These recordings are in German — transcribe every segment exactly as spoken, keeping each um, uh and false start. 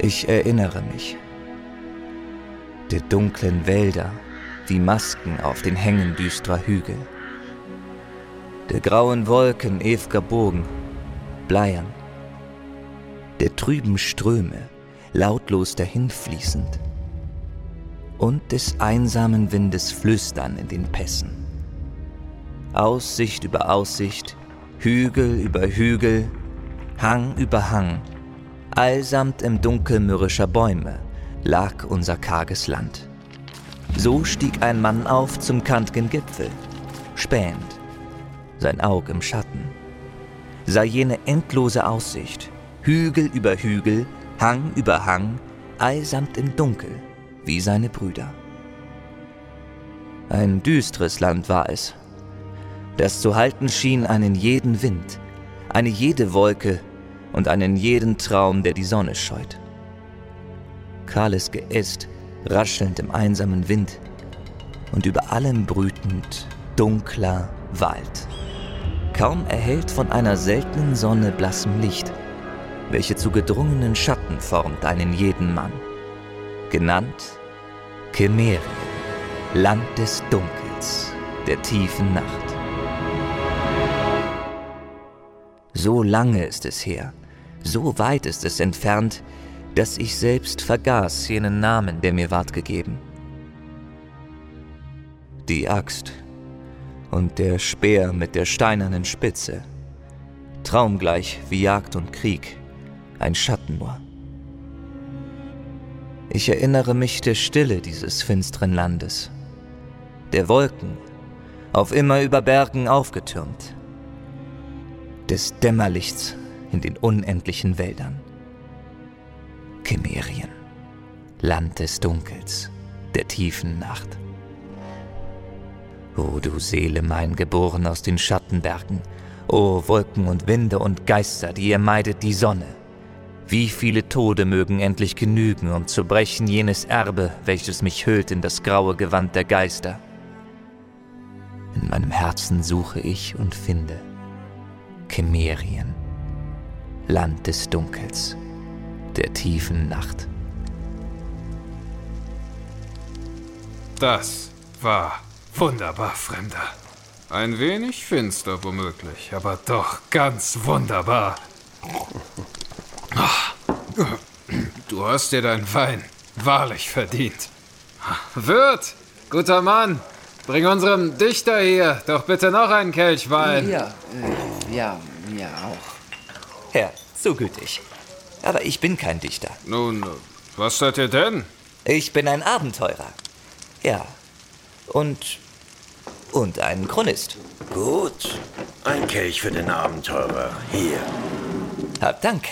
Ich erinnere mich. Die dunklen Wälder, wie Masken auf den Hängen düsterer Hügel. Der grauen Wolken ew'ger Burgen, bleiern. Der trüben Ströme, lautlos dahinfließend. Und des einsamen Windes Flüstern in den Pässen. Aussicht über Aussicht, Hügel über Hügel, Hang über Hang, allsamt im Dunkel mürrischer Bäume lag unser karges Land. So stieg ein Mann auf zum kant'gen Gipfel, spähend, sein Aug im Schatten, sah jene endlose Aussicht, Hügel über Hügel, Hang über Hang, allsamt im Dunkel, wie seine Brüder. Ein düstres Land war es, das zu halten schien einen jeden Wind, eine jede Wolke und einen jeden Traum, der die Sonne scheut. Kahles Geäst, raschelnd im einsamen Wind und über allem brütend dunkler Wald, kaum erhellt von einer seltenen Sonne blassem Licht, welche zu gedrungenen Schatten formt einen jeden Mann, genannt Kemerien, Land des Dunkels, der tiefen Nacht. So lange ist es her, so weit ist es entfernt, dass ich selbst vergaß jenen Namen, der mir ward gegeben. Die Axt und der Speer mit der steinernen Spitze, traumgleich wie Jagd und Krieg, ein Schatten nur. Ich erinnere mich der Stille dieses finsteren Landes, der Wolken, auf immer über Bergen aufgetürmt, des Dämmerlichts in den unendlichen Wäldern. Kemerien, Land des Dunkels, der tiefen Nacht. O du Seele mein, geboren aus den Schattenbergen, o Wolken und Winde und Geister, die ihr meidet die Sonne, wie viele Tode mögen endlich genügen, um zu brechen jenes Erbe, welches mich hüllt in das graue Gewand der Geister. In meinem Herzen suche ich und finde Kemerien, Land des Dunkels, der tiefen Nacht. Das war wunderbar, Fremder. Ein wenig finster womöglich, aber doch ganz wunderbar. Du hast dir deinen Wein wahrlich verdient. Wirt, guter Mann, bring unserem Dichter hier doch bitte noch einen Kelch Wein. Ja, äh, ja, mir auch. Herr, so gütig. Aber ich bin kein Dichter. Nun, was seid ihr denn? Ich bin ein Abenteurer. Ja. Und... und ein Chronist. Gut. Ein Kelch für den Abenteurer. Hier. Hab Dank.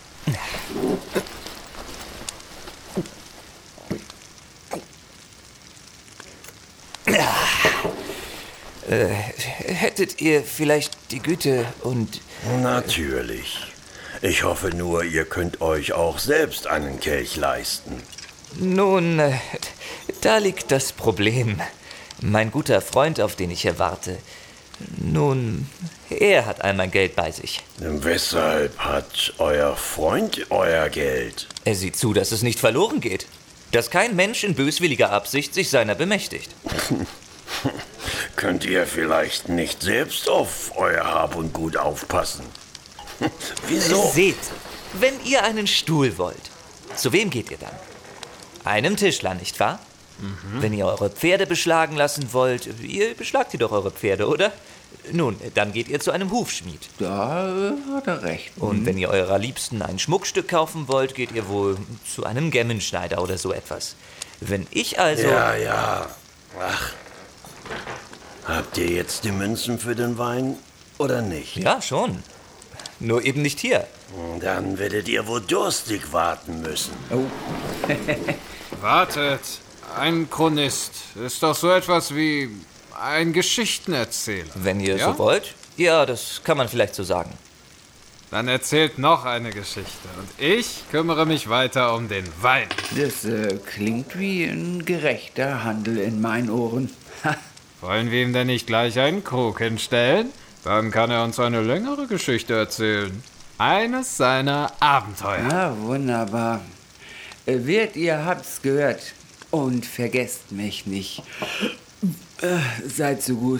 Ja. Äh, hättet ihr vielleicht die Güte und... Natürlich. Ich hoffe nur, ihr könnt euch auch selbst einen Kelch leisten. Nun, äh, da liegt das Problem. Mein guter Freund, auf den ich hier warte, nun, er hat all mein Geld bei sich. Weshalb hat euer Freund euer Geld? Er sieht zu, dass es nicht verloren geht. Dass kein Mensch in böswilliger Absicht sich seiner bemächtigt. Könnt ihr vielleicht nicht selbst auf euer Hab und Gut aufpassen? Wieso? Seht, wenn ihr einen Stuhl wollt, zu wem geht ihr dann? Einem Tischler, nicht wahr? Mhm. Wenn ihr eure Pferde beschlagen lassen wollt, ihr beschlagt ihr doch eure Pferde, oder? Nun, dann geht ihr zu einem Hufschmied. Da äh, hat er recht. Und wenn ihr eurer Liebsten ein Schmuckstück kaufen wollt, geht ihr wohl zu einem Gemmenschneider oder so etwas. Wenn ich also... Ja, ja. Ach. Habt ihr jetzt die Münzen für den Wein oder nicht? Ja, schon. Nur eben nicht hier. Dann werdet ihr wohl durstig warten müssen. Oh. Wartet. Ein Chronist ist doch so etwas wie ein Geschichtenerzähler. Wenn ihr ja? so wollt. Ja, das kann man vielleicht so sagen. Dann erzählt noch eine Geschichte und ich kümmere mich weiter um den Wein. Das äh, klingt wie ein gerechter Handel in meinen Ohren. Wollen wir ihm denn nicht gleich einen Krug hinstellen? Dann kann er uns eine längere Geschichte erzählen. Eines seiner Abenteuer. Ja, wunderbar. Wirt, ihr habt's gehört. Und vergesst mich nicht. Äh, seid so gut.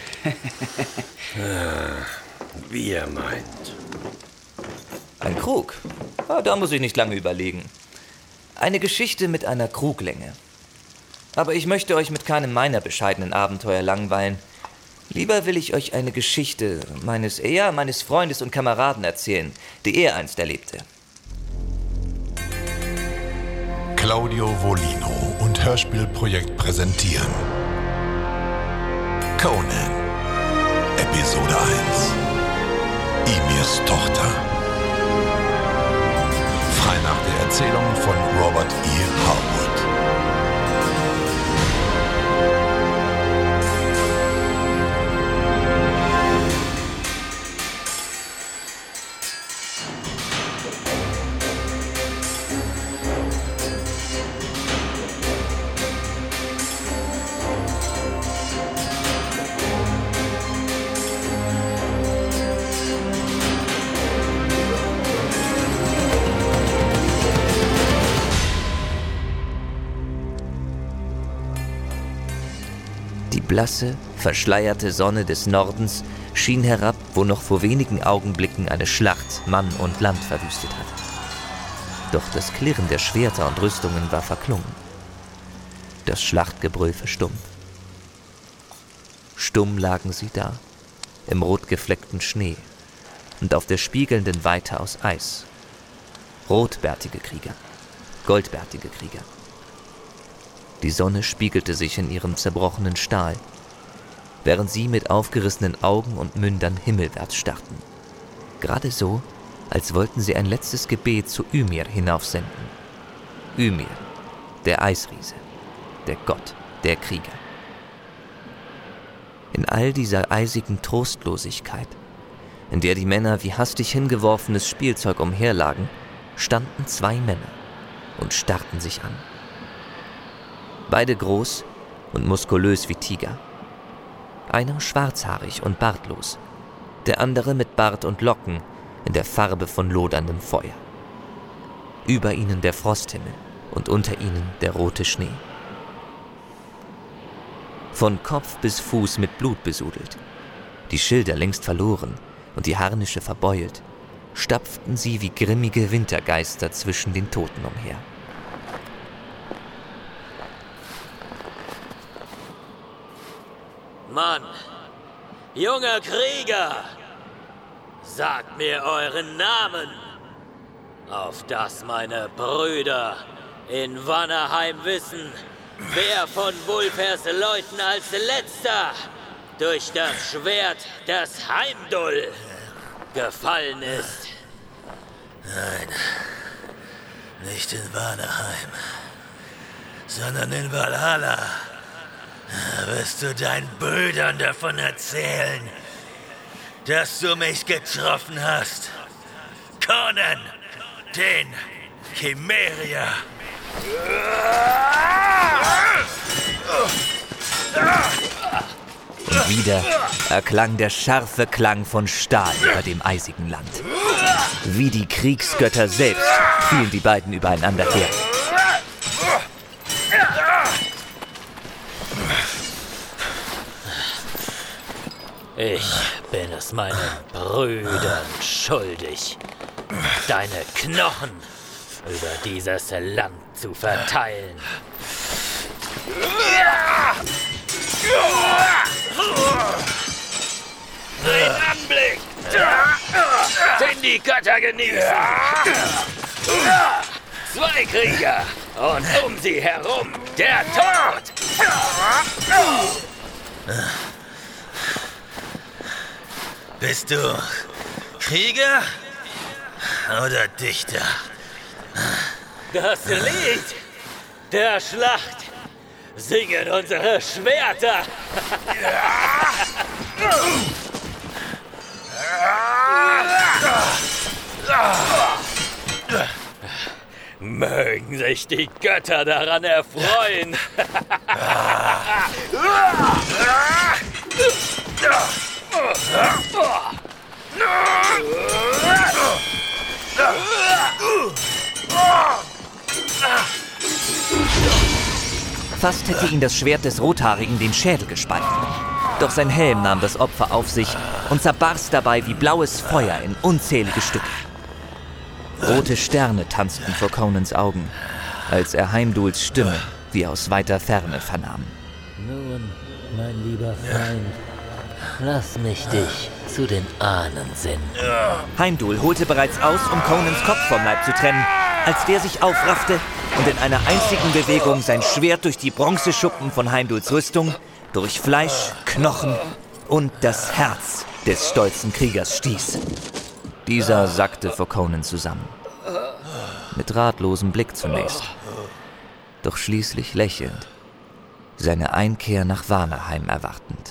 ah, wie er meint. Ein Krug? Ah, da muss ich nicht lange überlegen. Eine Geschichte mit einer Kruglänge. Aber ich möchte euch mit keinem meiner bescheidenen Abenteuer langweilen. Lieber will ich euch eine Geschichte meines, eher meines Freundes und Kameraden erzählen, die er einst erlebte. Claudio Volino und Hörspielprojekt präsentieren Conan, Episode eins. Ymirs Tochter. Frei nach der Erzählung von Robert E. Harwood. Die blasse, verschleierte Sonne des Nordens schien herab, wo noch vor wenigen Augenblicken eine Schlacht Mann und Land verwüstet hatte. Doch das Klirren der Schwerter und Rüstungen war verklungen. Das Schlachtgebrüll verstummt. Stumm lagen sie da, im rotgefleckten Schnee und auf der spiegelnden Weite aus Eis. Rotbärtige Krieger, goldbärtige Krieger. Die Sonne spiegelte sich in ihrem zerbrochenen Stahl, während sie mit aufgerissenen Augen und Mündern himmelwärts starrten. Gerade so, als wollten sie ein letztes Gebet zu Ymir hinaufsenden. Ymir, der Eisriese, der Gott, der Krieger. In all dieser eisigen Trostlosigkeit, in der die Männer wie hastig hingeworfenes Spielzeug umherlagen, standen zwei Männer und starrten sich an. Beide groß und muskulös wie Tiger. Einer schwarzhaarig und bartlos, der andere mit Bart und Locken in der Farbe von loderndem Feuer. Über ihnen der Frosthimmel und unter ihnen der rote Schnee. Von Kopf bis Fuß mit Blut besudelt, die Schilder längst verloren und die Harnische verbeult, stapften sie wie grimmige Wintergeister zwischen den Toten umher. Mann, junger Krieger, sagt mir euren Namen, auf dass meine Brüder in Vanaheim wissen, wer von Wulfhers Leuten als letzter durch das Schwert des Heimdall gefallen ist. Nein, nicht in Vanaheim, sondern in Valhalla. Wirst du deinen Brüdern davon erzählen, dass du mich getroffen hast? Conan, den Chimerier. Und wieder erklang der scharfe Klang von Stahl über dem eisigen Land. Wie die Kriegsgötter selbst fielen die beiden übereinander her. Ich bin es meinen Brüdern schuldig, deine Knochen über dieses Land zu verteilen. Ein Anblick, den die Götter genießen. Zwei Krieger und um sie herum der Tod. Bist du Krieger oder Dichter? Das Lied der Schlacht singen unsere Schwerter. Mögen sich die Götter daran erfreuen. Fast hätte ihn das Schwert des Rothaarigen den Schädel gespalten. Doch sein Helm nahm das Opfer auf sich und zerbarst dabei wie blaues Feuer in unzählige Stücke. Rote Sterne tanzten vor Conans Augen, als er Heimduls Stimme wie aus weiter Ferne vernahm. Nun, mein lieber Freund, lass mich dich zu den Ahnen senden. Heimdul holte bereits aus, um Conans Kopf vom Leib zu trennen, als der sich aufraffte und in einer einzigen Bewegung sein Schwert durch die Bronzeschuppen von Heimduls Rüstung, durch Fleisch, Knochen und das Herz des stolzen Kriegers stieß. Dieser sackte vor Conan zusammen. Mit ratlosem Blick zunächst, doch schließlich lächelnd, seine Einkehr nach Vanaheim erwartend.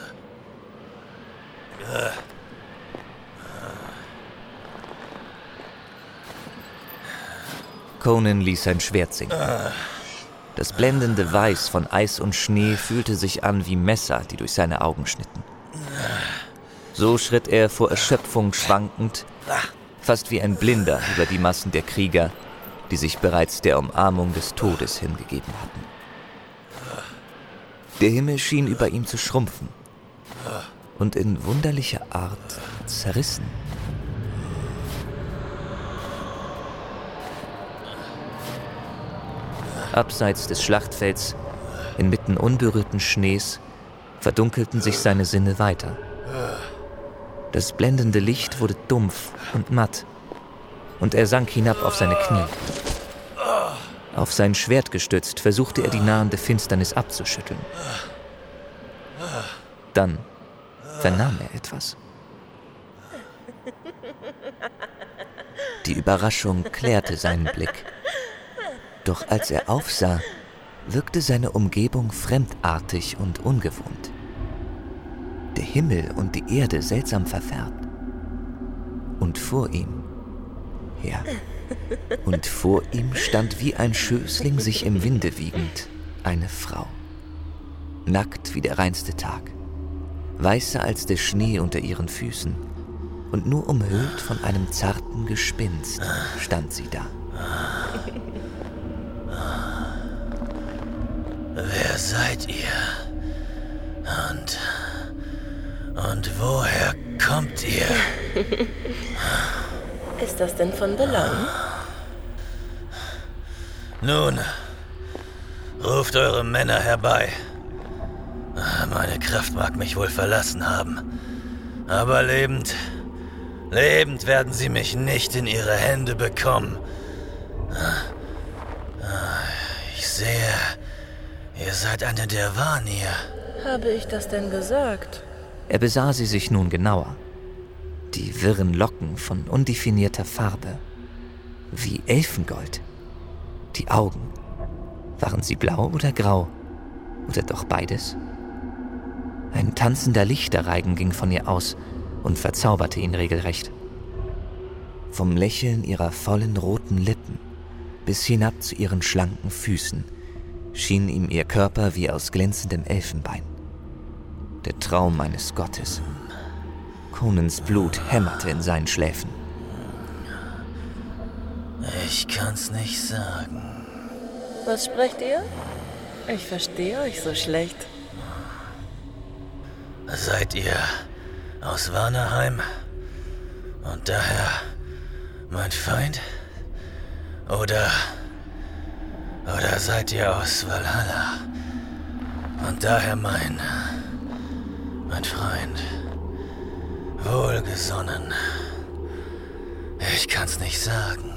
Conan ließ sein Schwert sinken. Das blendende Weiß von Eis und Schnee fühlte sich an wie Messer, die durch seine Augen schnitten. So schritt er vor Erschöpfung schwankend, fast wie ein Blinder über die Massen der Krieger, die sich bereits der Umarmung des Todes hingegeben hatten. Der Himmel schien über ihm zu schrumpfen und in wunderlicher Art zerrissen. Abseits des Schlachtfelds, inmitten unberührten Schnees, verdunkelten sich seine Sinne weiter. Das blendende Licht wurde dumpf und matt, und er sank hinab auf seine Knie. Auf sein Schwert gestützt, versuchte er die nahende Finsternis abzuschütteln. Dann vernahm er etwas. Die Überraschung klärte seinen Blick. Doch als er aufsah, wirkte seine Umgebung fremdartig und ungewohnt. Der Himmel und die Erde seltsam verfärbt. Und vor ihm, ja, und vor ihm stand wie ein Schößling sich im Winde wiegend eine Frau. Nackt wie der reinste Tag, weißer als der Schnee unter ihren Füßen und nur umhüllt von einem zarten Gespinst stand sie da. Wer seid ihr? Und... Und woher kommt ihr? Ist das denn von Belang? Nun, ruft eure Männer herbei. Meine Kraft mag mich wohl verlassen haben. Aber lebend, lebend werden sie mich nicht in ihre Hände bekommen. Ich sehe, ihr seid eine der Vanir. Habe ich das denn gesagt? Er besah sie sich nun genauer. Die wirren Locken von undefinierter Farbe, wie Elfengold. Die Augen, waren sie blau oder grau? Oder doch beides? Ein tanzender Lichterreigen ging von ihr aus und verzauberte ihn regelrecht. Vom Lächeln ihrer vollen roten Lippen bis hinab zu ihren schlanken Füßen schien ihm ihr Körper wie aus glänzendem Elfenbein. Der Traum eines Gottes. Conans Blut hämmerte in seinen Schläfen. Ich kann's nicht sagen. Was sprecht ihr? Ich verstehe euch so schlecht. Seid ihr aus Vanaheim und daher mein Feind? Oder... Oder seid ihr aus Valhalla und daher mein... mein Freund? Wohlgesonnen. Ich kann's nicht sagen.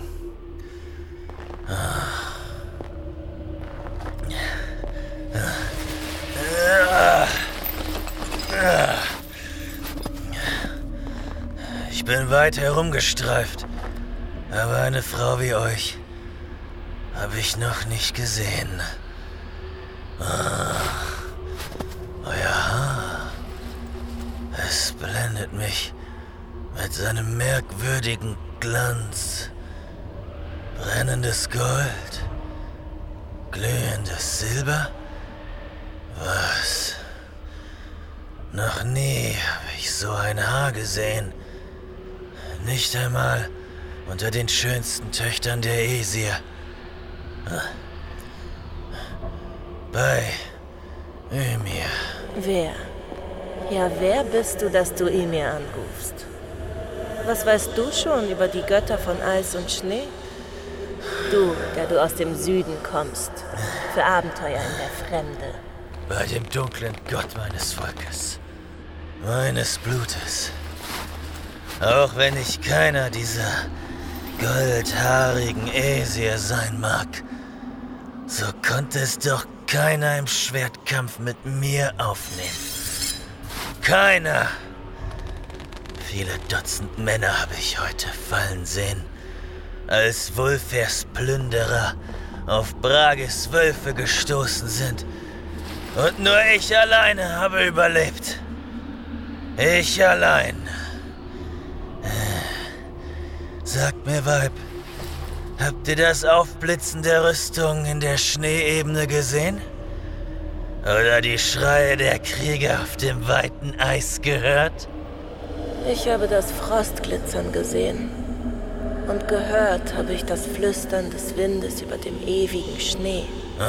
Ich bin weit herumgestreift, aber eine Frau wie euch habe ich noch nicht gesehen. Euer Haar, es blendet mich mit seinem merkwürdigen Glanz. Brennendes Gold, glühendes Silber. Was? Noch nie habe ich so ein Haar gesehen. Nicht einmal unter den schönsten Töchtern der Aesir. Bei Ymir. Wer? Ja, wer bist du, dass du Ymir anrufst? Was weißt du schon über die Götter von Eis und Schnee? Du, der du aus dem Süden kommst, für Abenteuer in der Fremde. Bei dem dunklen Gott meines Volkes, meines Blutes. Auch wenn ich keiner dieser goldhaarigen Äsir sein mag, so konnte es doch keiner im Schwertkampf mit mir aufnehmen. Keiner! Viele Dutzend Männer habe ich heute fallen sehen, als Wulfers Plünderer auf Brages Wölfe gestoßen sind. Und nur ich alleine habe überlebt. Ich allein. Sagt mir, Weib, habt ihr das Aufblitzen der Rüstung in der Schneeebene gesehen? Oder die Schreie der Krieger auf dem weiten Eis gehört? Ich habe das Frostglitzern gesehen. Und gehört habe ich das Flüstern des Windes über dem ewigen Schnee.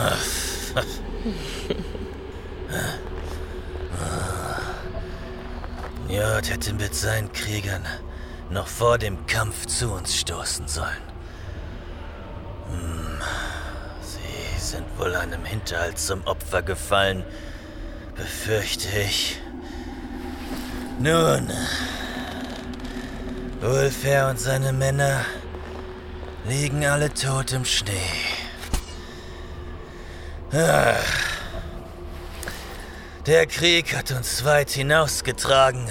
Njord hätte mit seinen Kriegern noch vor dem Kampf zu uns stoßen sollen. Hm. Sie sind wohl einem Hinterhalt zum Opfer gefallen, befürchte ich. Nun, Wulfher und seine Männer liegen alle tot im Schnee. Ah. Der Krieg hat uns weit hinausgetragen,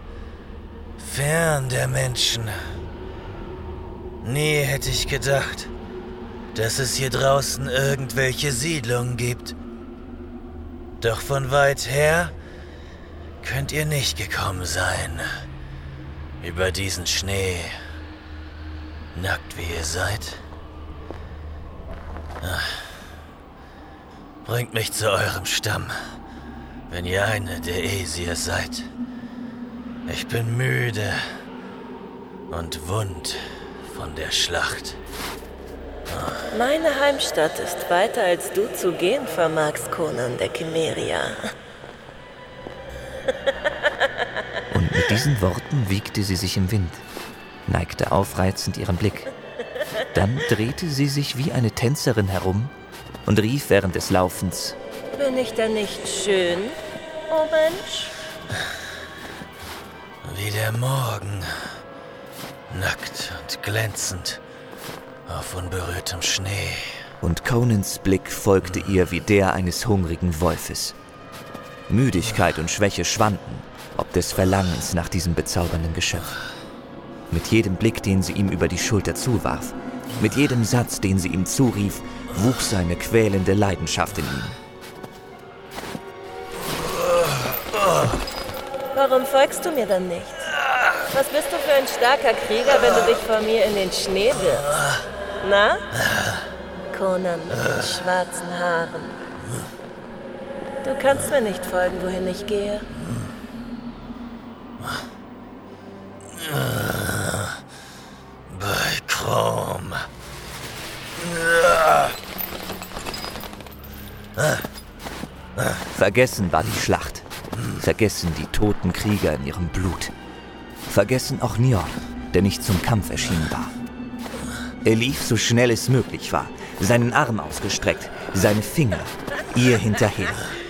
fern der Menschen. Nie hätte ich gedacht, dass es hier draußen irgendwelche Siedlungen gibt. Doch von weit her könnt ihr nicht gekommen sein. Über diesen Schnee, nackt wie ihr seid. Ach. Bringt mich zu eurem Stamm, wenn ihr eine der Äsir seid. Ich bin müde und wund von der Schlacht. Oh. Meine Heimstatt ist weiter, als du zu gehen vermagst, Conan der Cimmeria. Und mit diesen Worten wiegte sie sich im Wind, neigte aufreizend ihren Blick. Dann drehte sie sich wie eine Tänzerin herum und rief während des Laufens: Bin ich denn nicht schön, oh Mensch? Wie der Morgen, nackt und glänzend auf unberührtem Schnee. Und Conans Blick folgte ihr wie der eines hungrigen Wolfes. Müdigkeit und Schwäche schwanden, ob des Verlangens nach diesem bezaubernden Geschöpf. Mit jedem Blick, den sie ihm über die Schulter zuwarf, mit jedem Satz, den sie ihm zurief, wuchs eine quälende Leidenschaft in ihm. Warum folgst du mir dann nicht? Was bist du für ein starker Krieger, wenn du dich vor mir in den Schnee wirfst? Na? Conan mit den schwarzen Haaren. Du kannst mir nicht folgen, wohin ich gehe. Bei Chrom. Vergessen war die Schlacht. Vergessen die toten Krieger in ihrem Blut. Vergessen auch Njord, der nicht zum Kampf erschienen war. Er lief so schnell es möglich war, seinen Arm ausgestreckt, seine Finger ihr hinterher.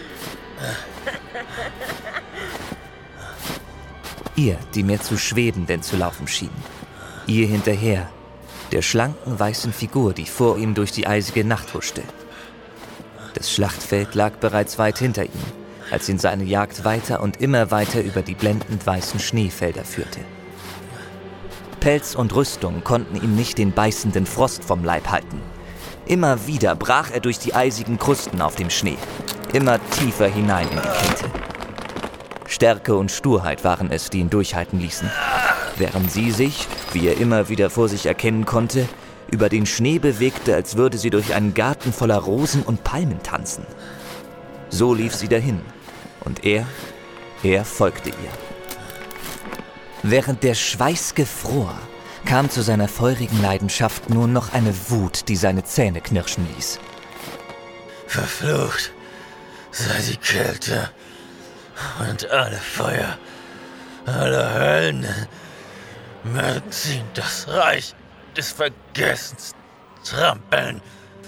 Ihr, die mehr zu schweben denn zu laufen schien. Ihr hinterher, der schlanken weißen Figur, die vor ihm durch die eisige Nacht huschte. Das Schlachtfeld lag bereits weit hinter ihm, als ihn seine Jagd weiter und immer weiter über die blendend weißen Schneefelder führte. Pelz und Rüstung konnten ihm nicht den beißenden Frost vom Leib halten. Immer wieder brach er durch die eisigen Krusten auf dem Schnee, immer tiefer hinein in die Kälte. Stärke und Sturheit waren es, die ihn durchhalten ließen, während sie sich, wie er immer wieder vor sich erkennen konnte, über den Schnee bewegte, als würde sie durch einen Garten voller Rosen und Palmen tanzen. So lief sie dahin, und er, er folgte ihr. Während der Schweiß gefror, kam zu seiner feurigen Leidenschaft nur noch eine Wut, die seine Zähne knirschen ließ. Verflucht, sei die Kälte und alle Feuer, alle Höllen mögen sie in das Reich des Vergessens trampeln.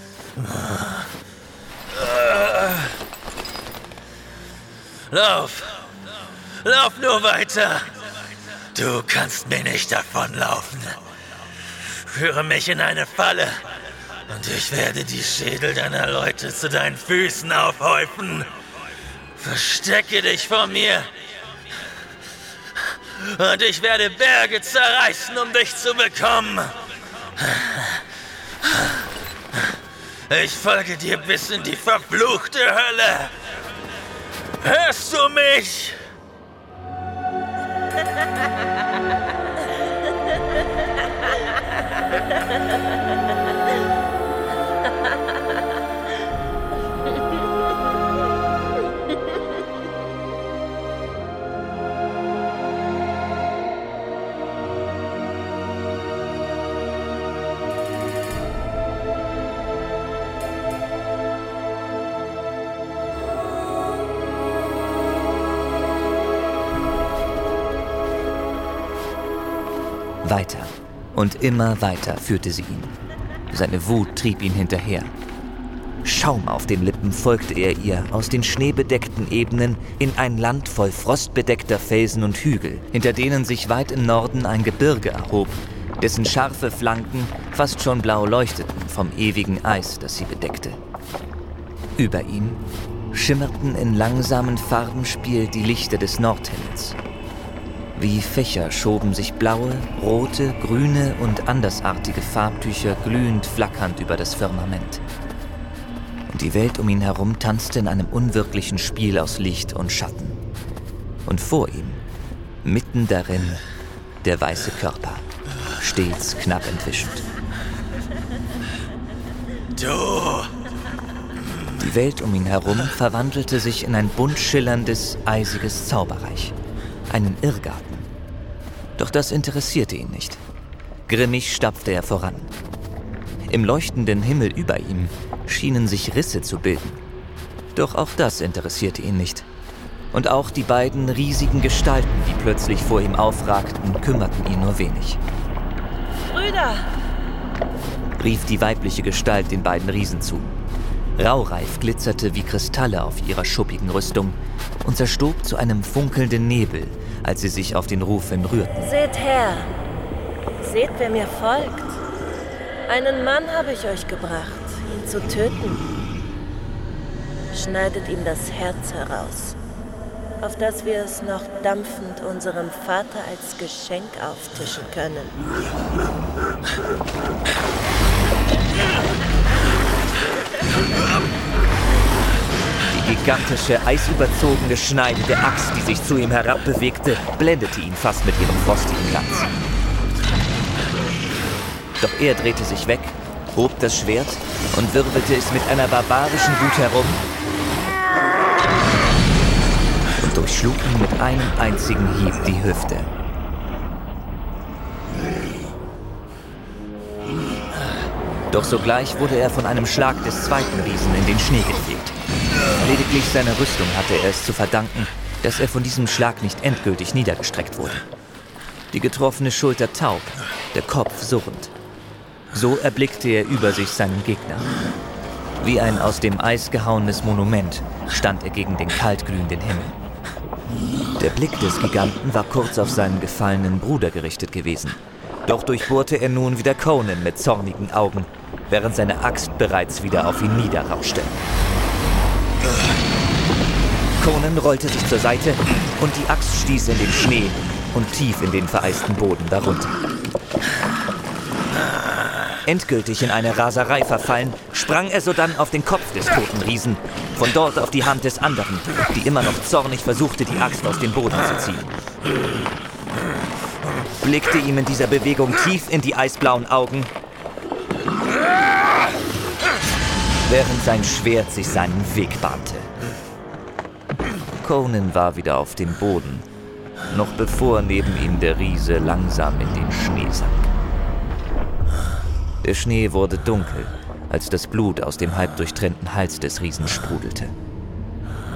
Lauf! Lauf nur weiter! Du kannst mir nicht davonlaufen. Führe mich in eine Falle und ich werde die Schädel deiner Leute zu deinen Füßen aufhäufen. Verstecke dich vor mir und ich werde Berge zerreißen, um dich zu bekommen. Ich folge dir bis in die verfluchte Hölle. Hörst du mich? Weiter und immer weiter führte sie ihn. Seine Wut trieb ihn hinterher. Schaum auf den Lippen folgte er ihr aus den schneebedeckten Ebenen in ein Land voll frostbedeckter Felsen und Hügel, hinter denen sich weit im Norden ein Gebirge erhob, dessen scharfe Flanken fast schon blau leuchteten vom ewigen Eis, das sie bedeckte. Über ihm schimmerten in langsamem Farbenspiel die Lichter des Nordhimmels. Wie Fächer schoben sich blaue, rote, grüne und andersartige Farbtücher glühend flackernd über das Firmament. Und die Welt um ihn herum tanzte in einem unwirklichen Spiel aus Licht und Schatten. Und vor ihm, mitten darin, der weiße Körper, stets knapp entwischend. Du! Die Welt um ihn herum verwandelte sich in ein bunt schillerndes, eisiges Zauberreich. Einen Irrgarten. Doch das interessierte ihn nicht. Grimmig stapfte er voran. Im leuchtenden Himmel über ihm schienen sich Risse zu bilden. Doch auch das interessierte ihn nicht. Und auch die beiden riesigen Gestalten, die plötzlich vor ihm aufragten, kümmerten ihn nur wenig. Brüder! Rief die weibliche Gestalt den beiden Riesen zu. Raureif glitzerte wie Kristalle auf ihrer schuppigen Rüstung und zerstob zu einem funkelnden Nebel, als sie sich auf den Ruf hin rührten. Seht her! Seht, wer mir folgt. Einen Mann habe ich euch gebracht, ihn zu töten. Schneidet ihm das Herz heraus, auf das wir es noch dampfend unserem Vater als Geschenk auftischen können. Die gigantische, eisüberzogene Schneide der Axt, die sich zu ihm herabbewegte, blendete ihn fast mit ihrem frostigen Glanz. Doch er drehte sich weg, hob das Schwert und wirbelte es mit einer barbarischen Wut herum und durchschlug ihm mit einem einzigen Hieb die Hüfte. Doch sogleich wurde er von einem Schlag des zweiten Riesen in den Schnee gefegt. Lediglich seiner Rüstung hatte er es zu verdanken, dass er von diesem Schlag nicht endgültig niedergestreckt wurde. Die getroffene Schulter taub, der Kopf surrend. So erblickte er über sich seinen Gegner. Wie ein aus dem Eis gehauenes Monument stand er gegen den kaltglühenden Himmel. Der Blick des Giganten war kurz auf seinen gefallenen Bruder gerichtet gewesen. Doch durchbohrte er nun wieder Conan mit zornigen Augen, während seine Axt bereits wieder auf ihn niederrauschte. Conan rollte sich zur Seite und die Axt stieß in den Schnee und tief in den vereisten Boden darunter. Endgültig in eine Raserei verfallen, sprang er sodann auf den Kopf des toten Riesen, von dort auf die Hand des anderen, die immer noch zornig versuchte, die Axt aus dem Boden zu ziehen. Blickte ihm in dieser Bewegung tief in die eisblauen Augen, während sein Schwert sich seinen Weg bahnte. Conan war wieder auf dem Boden, noch bevor neben ihm der Riese langsam in den Schnee sank. Der Schnee wurde dunkel, als das Blut aus dem halb durchtrennten Hals des Riesen sprudelte.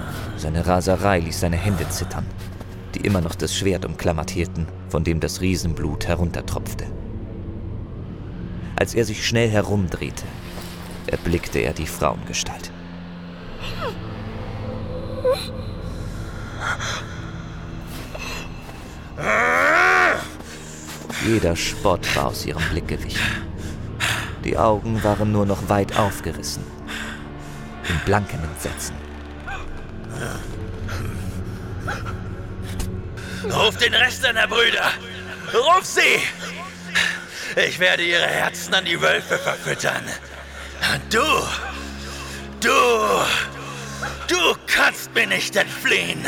Seine Raserei ließ seine Hände zittern, die immer noch das Schwert umklammert hielten, von dem das Riesenblut heruntertropfte. Als er sich schnell herumdrehte, erblickte er die Frauengestalt. Jeder Spott war aus ihrem Blick gewichen. Die Augen waren nur noch weit aufgerissen, in blankem Entsetzen. Ruf den Rest deiner Brüder! Ruf sie! Ich werde ihre Herzen an die Wölfe verfüttern. Und du, du, du kannst mir nicht entfliehen.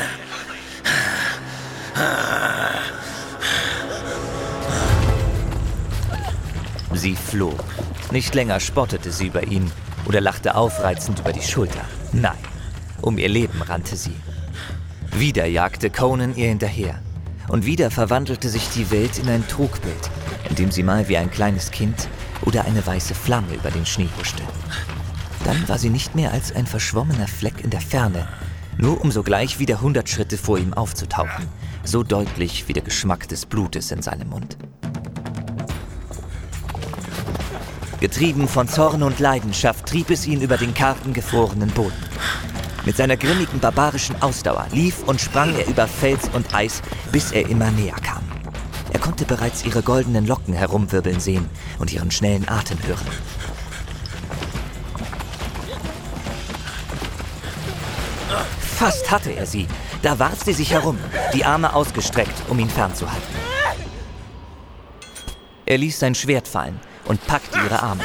Sie flog. Nicht länger spottete sie über ihn oder lachte aufreizend über die Schulter. Nein, um ihr Leben rannte sie. Wieder jagte Conan ihr hinterher. Und wieder verwandelte sich die Welt in ein Trugbild, in dem sie mal wie ein kleines Kind oder eine weiße Flamme über den Schnee huschte. Dann war sie nicht mehr als ein verschwommener Fleck in der Ferne, nur um sogleich wieder hundert Schritte vor ihm aufzutauchen, so deutlich wie der Geschmack des Blutes in seinem Mund. Getrieben von Zorn und Leidenschaft trieb es ihn über den kargen, gefrorenen Boden. Mit seiner grimmigen, barbarischen Ausdauer lief und sprang er über Fels und Eis, bis er immer näher kam. Er konnte bereits ihre goldenen Locken herumwirbeln sehen und ihren schnellen Atem hören. Fast hatte er sie. Da warf sie sich herum, die Arme ausgestreckt, um ihn fernzuhalten. Er ließ sein Schwert fallen und packte ihre Arme.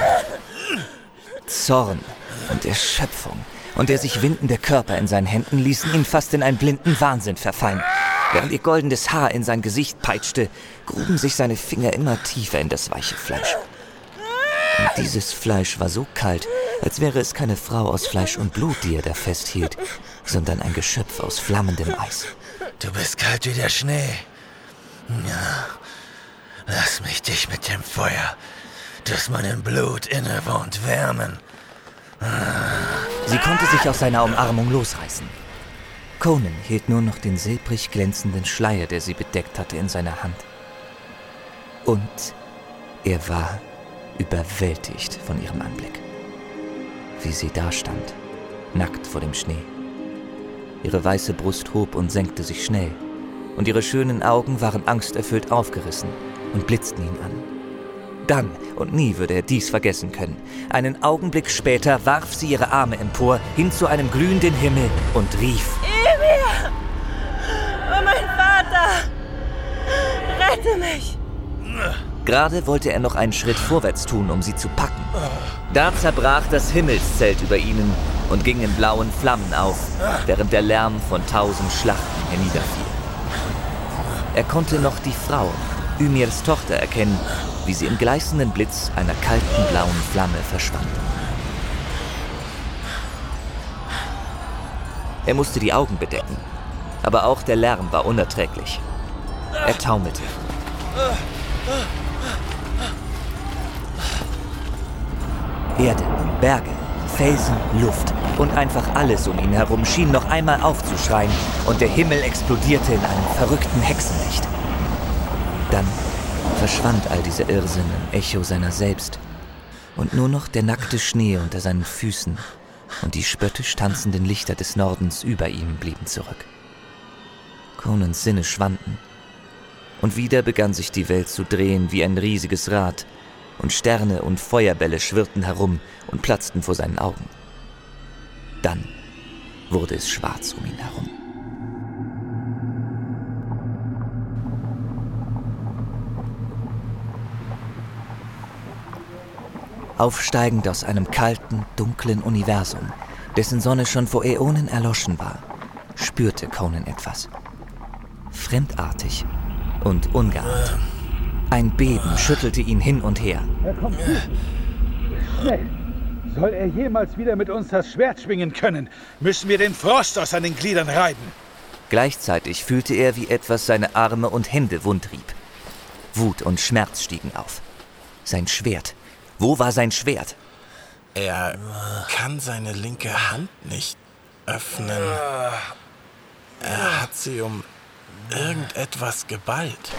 Zorn und Erschöpfung und der sich windende Körper in seinen Händen ließen ihn fast in einen blinden Wahnsinn verfallen. Während ihr goldenes Haar in sein Gesicht peitschte, gruben sich seine Finger immer tiefer in das weiche Fleisch. Und dieses Fleisch war so kalt, als wäre es keine Frau aus Fleisch und Blut, die er da festhielt, sondern ein Geschöpf aus flammendem Eis. Du bist kalt wie der Schnee. Ja, lass mich dich mit dem Feuer, das meinem Blut innewohnt, wärmen. Sie konnte sich aus seiner Umarmung losreißen. Conan hielt nur noch den silbrig glänzenden Schleier, der sie bedeckt hatte, in seiner Hand. Und er war überwältigt von ihrem Anblick. Wie sie dastand, nackt vor dem Schnee. Ihre weiße Brust hob und senkte sich schnell, und ihre schönen Augen waren angsterfüllt aufgerissen und blitzten ihn an. Dann, und nie würde er dies vergessen können, einen Augenblick später warf sie ihre Arme empor, hin zu einem glühenden Himmel und rief: Ymir! Oh, mein Vater! Rette mich! Gerade wollte er noch einen Schritt vorwärts tun, um sie zu packen. Da zerbrach das Himmelszelt über ihnen und ging in blauen Flammen auf, während der Lärm von tausend Schlachten herniederfiel. Er konnte noch die Frau, Ymirs Tochter, erkennen, wie sie im gleißenden Blitz einer kalten blauen Flamme verschwand. Er musste die Augen bedecken, aber auch der Lärm war unerträglich. Er taumelte. Erde, Berge, Felsen, Luft und einfach alles um ihn herum schien noch einmal aufzuschreien und der Himmel explodierte in einem verrückten Hexenlicht. Dann verschwand all dieser Irrsinn im Echo seiner selbst und nur noch der nackte Schnee unter seinen Füßen und die spöttisch tanzenden Lichter des Nordens über ihm blieben zurück. Conans Sinne schwanden und wieder begann sich die Welt zu drehen wie ein riesiges Rad und Sterne und Feuerbälle schwirrten herum und platzten vor seinen Augen. Dann wurde es schwarz um ihn herum. Aufsteigend aus einem kalten, dunklen Universum, dessen Sonne schon vor Äonen erloschen war, spürte Conan etwas. Fremdartig und ungeahnt. Ein Beben schüttelte ihn hin und her. Er kommt schnell. Soll er jemals wieder mit uns das Schwert schwingen können, müssen wir den Frost aus seinen Gliedern reiben. Gleichzeitig fühlte er, wie etwas seine Arme und Hände wundrieb. Wut und Schmerz stiegen auf. Sein Schwert. Wo war sein Schwert? Er kann seine linke Hand nicht öffnen. Er hat sie um irgendetwas geballt.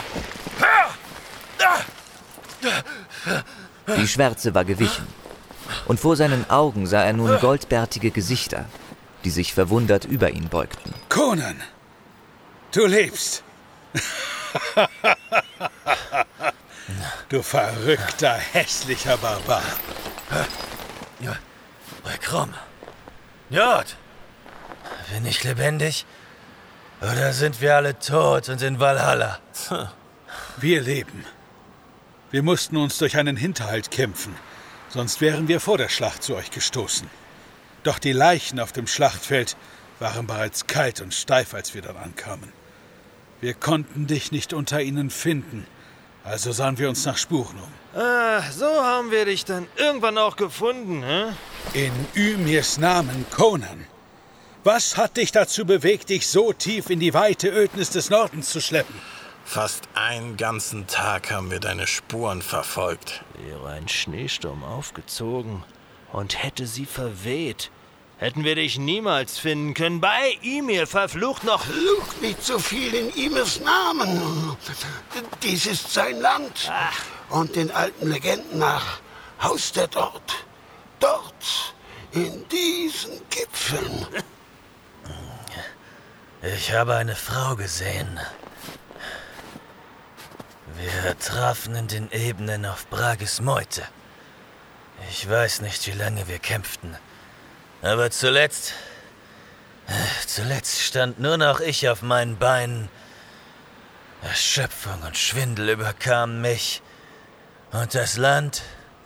Die Schwärze war gewichen, und vor seinen Augen sah er nun goldbärtige Gesichter, die sich verwundert über ihn beugten. Conan, du lebst. Du verrückter, hässlicher Barbar. Ja, Krumm. Jod, bin ich lebendig? Oder sind wir alle tot und in Valhalla? Wir leben. Wir mussten uns durch einen Hinterhalt kämpfen, sonst wären wir vor der Schlacht zu euch gestoßen. Doch die Leichen auf dem Schlachtfeld waren bereits kalt und steif, als wir dann ankamen. Wir konnten dich nicht unter ihnen finden, also sahen wir uns nach Spuren um. Ah, so haben wir dich dann irgendwann auch gefunden, hä? In Ymirs Namen, Conan. Was hat dich dazu bewegt, dich so tief in die weite Ödnis des Nordens zu schleppen? Fast einen ganzen Tag haben wir deine Spuren verfolgt. Wäre ein Schneesturm aufgezogen und hätte sie verweht, hätten wir dich niemals finden können. Bei Ymir, verflucht noch... Flucht nicht so viel in Ymirs Namen. Dies ist sein Land. Ach. Und den alten Legenden nach haust er dort. Dort, in diesen Gipfeln. Ich habe eine Frau gesehen. Wir trafen in den Ebenen auf Brages Meute. Ich weiß nicht, wie lange wir kämpften. Aber zuletzt... Zuletzt stand nur noch ich auf meinen Beinen. Erschöpfung und Schwindel überkamen mich. Und das Land...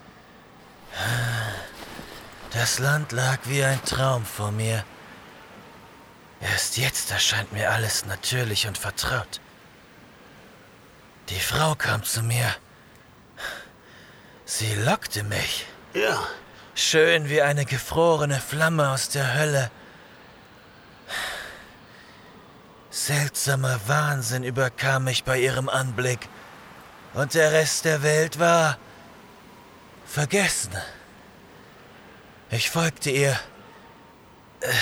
Das Land lag wie ein Traum vor mir. Erst jetzt erscheint mir alles natürlich und vertraut. Die Frau kam zu mir. Sie lockte mich. Ja. Schön wie eine gefrorene Flamme aus der Hölle. Seltsamer Wahnsinn überkam mich bei ihrem Anblick. Und der Rest der Welt war vergessen. Ich folgte ihr. Äh,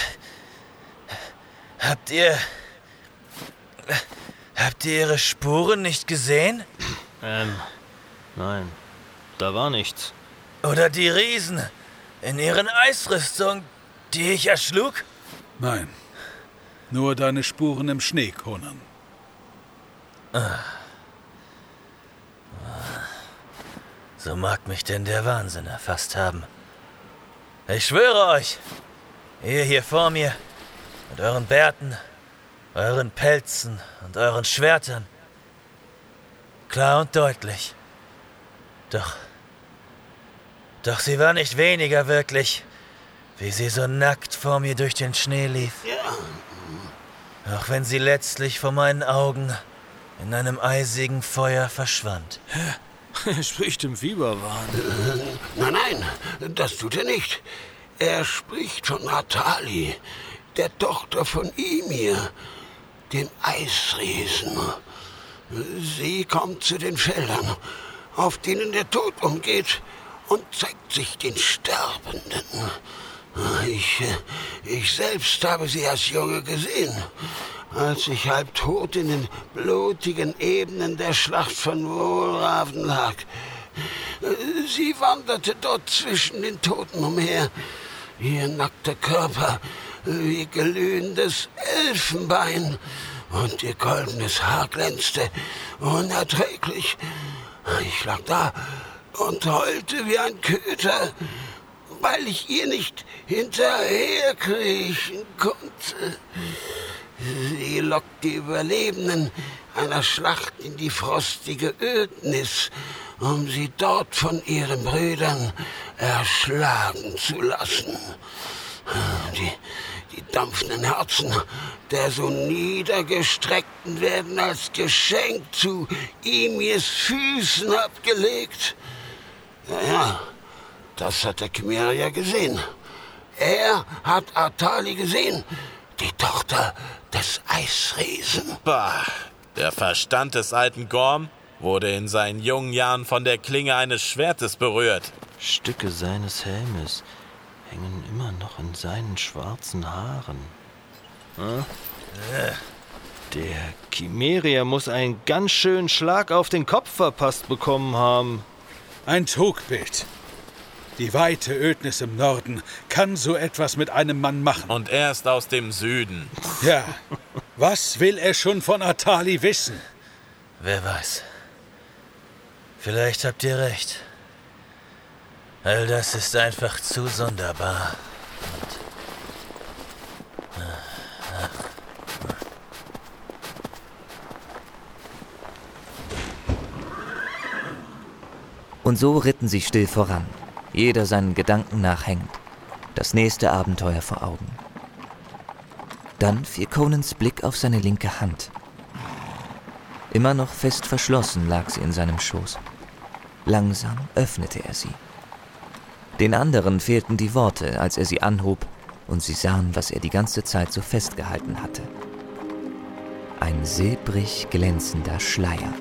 habt ihr... Äh, habt ihr ihre Spuren nicht gesehen? Ähm, nein, da war nichts. Oder die Riesen in ihren Eisrüstungen, die ich erschlug? Nein, nur deine Spuren im Schnee, Conan. Ah. So mag mich denn der Wahnsinn erfasst haben. Ich schwöre euch, ihr hier vor mir, mit euren Bärten, euren Pelzen und euren Schwertern, klar und deutlich. Doch, doch sie war nicht weniger wirklich, wie sie so nackt vor mir durch den Schnee lief. Ja. Auch wenn sie letztlich vor meinen Augen in einem eisigen Feuer verschwand. Er spricht im Fieberwahn. Äh, nein, nein, das tut er nicht. Er spricht von Atali, der Tochter von Ymir, dem Eisriesen. Sie kommt zu den Feldern, auf denen der Tod umgeht, und zeigt sich den Sterbenden. Ich, ich selbst habe sie als Junge gesehen, als ich halb tot in den blutigen Ebenen der Schlacht von Wohlraven lag. Sie wanderte dort zwischen den Toten umher, ihr nackter Körper wie glühendes Elfenbein, und ihr goldenes Haar glänzte unerträglich. Ich lag da und heulte wie ein Köter, weil ich ihr nicht hinterherkriechen konnte. Sie lockt die Überlebenden einer Schlacht in die frostige Ödnis, um sie dort von ihren Brüdern erschlagen zu lassen. Die, die dampfenden Herzen der so Niedergestreckten werden als Geschenk zu Ymirs Füßen abgelegt. Ja, ja, das hat der Kymerier gesehen. Er hat Atali gesehen, die Tochter des Eisriesen. Bah, der Verstand des alten Gorm wurde in seinen jungen Jahren von der Klinge eines Schwertes berührt. Stücke seines Helmes hängen immer noch in seinen schwarzen Haaren. Hm? Der Chimerier muss einen ganz schönen Schlag auf den Kopf verpasst bekommen haben. Ein Trugbild. Die weite Ödnis im Norden kann so etwas mit einem Mann machen. Und er ist aus dem Süden. Ja, was will er schon von Atali wissen? Wer weiß. Vielleicht habt ihr recht. All das ist einfach zu sonderbar. Und so ritten sie still voran, jeder seinen Gedanken nachhängend, das nächste Abenteuer vor Augen. Dann fiel Conans Blick auf seine linke Hand. Immer noch fest verschlossen lag sie in seinem Schoß. Langsam öffnete er sie. Den anderen fehlten die Worte, als er sie anhob, und sie sahen, was er die ganze Zeit so festgehalten hatte. Ein silbrig glänzender Schleier.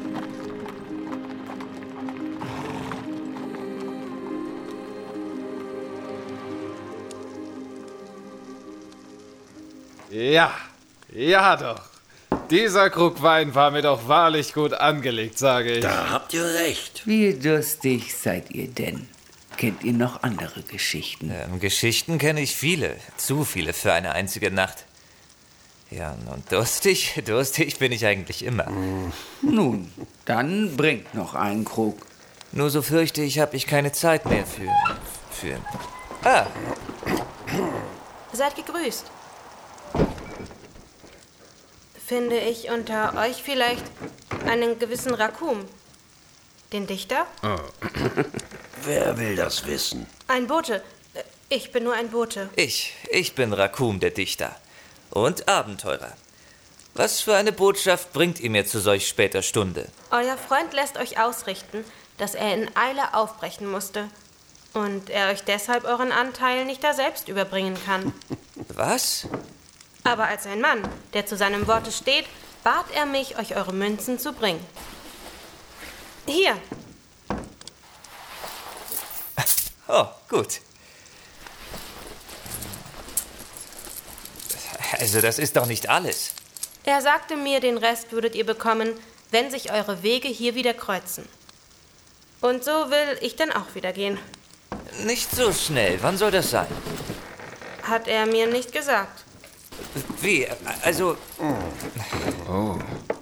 Ja, ja doch. Dieser Krug Wein war mir doch wahrlich gut angelegt, sage ich. Da habt ihr recht. Wie durstig seid ihr denn? Kennt ihr noch andere Geschichten? Ähm, Geschichten kenne ich viele. Zu viele für eine einzige Nacht. Ja, und durstig, durstig bin ich eigentlich immer. Nun, dann bringt noch einen Krug. Nur so fürchte ich, habe ich keine Zeit mehr für... für... Ah! Seid gegrüßt. Finde ich unter euch vielleicht einen gewissen Rakum? Den Dichter? Oh. Wer will das wissen? Ein Bote. Ich bin nur ein Bote. Ich, ich bin Rakum, der Dichter. Und Abenteurer. Was für eine Botschaft bringt ihr mir zu solch später Stunde? Euer Freund lässt euch ausrichten, dass er in Eile aufbrechen musste. Und er euch deshalb euren Anteil nicht da selbst überbringen kann. Was? Aber als ein Mann, der zu seinem Worte steht, bat er mich, euch eure Münzen zu bringen. Hier. Oh, gut. Also das ist doch nicht alles. Er sagte mir, den Rest würdet ihr bekommen, wenn sich eure Wege hier wieder kreuzen. Und so will ich dann auch wieder gehen. Nicht so schnell. Wann soll das sein? Hat er mir nicht gesagt. Wie? Also... Oh.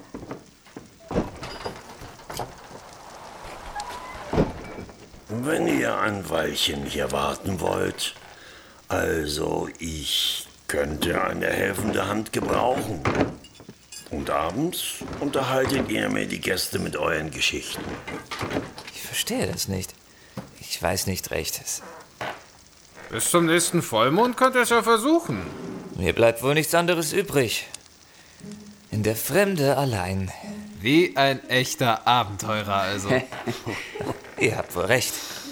Wenn ihr ein Weilchen hier warten wollt, also ich könnte eine helfende Hand gebrauchen. Und abends unterhaltet ihr mir die Gäste mit euren Geschichten. Ich verstehe das nicht. Ich weiß nicht recht. Es Bis zum nächsten Vollmond könnt ihr es ja versuchen. Mir bleibt wohl nichts anderes übrig. In der Fremde allein. Wie ein echter Abenteurer also. Ihr habt wohl recht.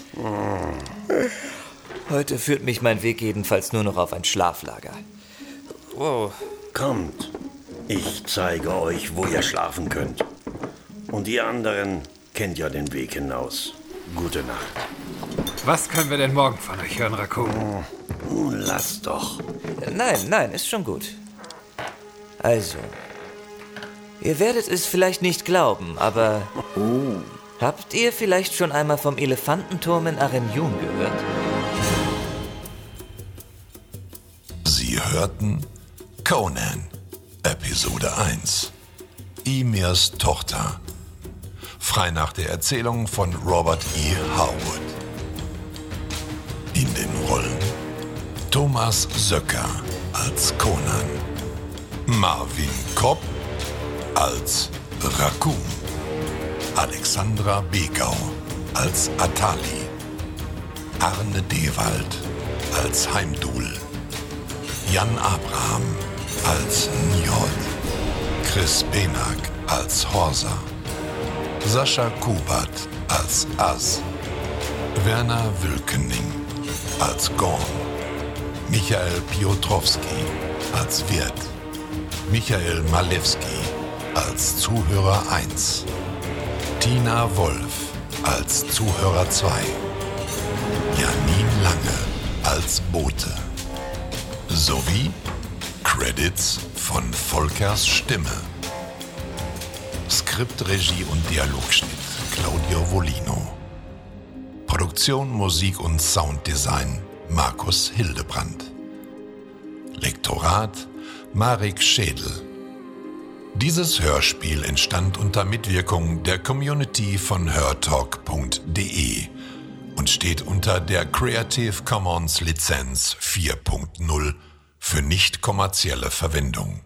Heute führt mich mein Weg jedenfalls nur noch auf ein Schlaflager. Oh. Kommt, ich zeige euch, wo ihr schlafen könnt. Und die anderen kennt ja den Weg hinaus. Gute Nacht. Was können wir denn morgen von euch hören, Rakum? Nun, lass doch. Nein, nein, ist schon gut. Also, ihr werdet es vielleicht nicht glauben, aber... Oh. Habt ihr vielleicht schon einmal vom Elefantenturm in Arenyun gehört? Sie hörten Conan, Episode eins. Ymirs Tochter. Frei nach der Erzählung von Robert E. Harwood. In den Rollen Thomas Söcker als Conan, Marvin Kopp als Rakum, Alexandra Begau als Atali, Arne Dewald als Heimdul, Jan Abraham als Njord, Chris Benak als Horsa, Sascha Kubert als Az, Werner Wülkening als Gorm, Michael Piotrowski als Wirt, Michael Malewski als Zuhörer eins, Tina Wolf als Zuhörer zwei, Janine Lange als Bote, sowie Credits von Volkers Stimme. Skript, Regie und Dialogschnitt Claudio Volino. Produktion, Musik und Sounddesign Markus Hildebrand. Lektorat Marek Schädel. Dieses Hörspiel entstand unter Mitwirkung der Community von hörtalk punkt de und steht unter der Creative Commons Lizenz vier Punkt null für nicht kommerzielle Verwendung.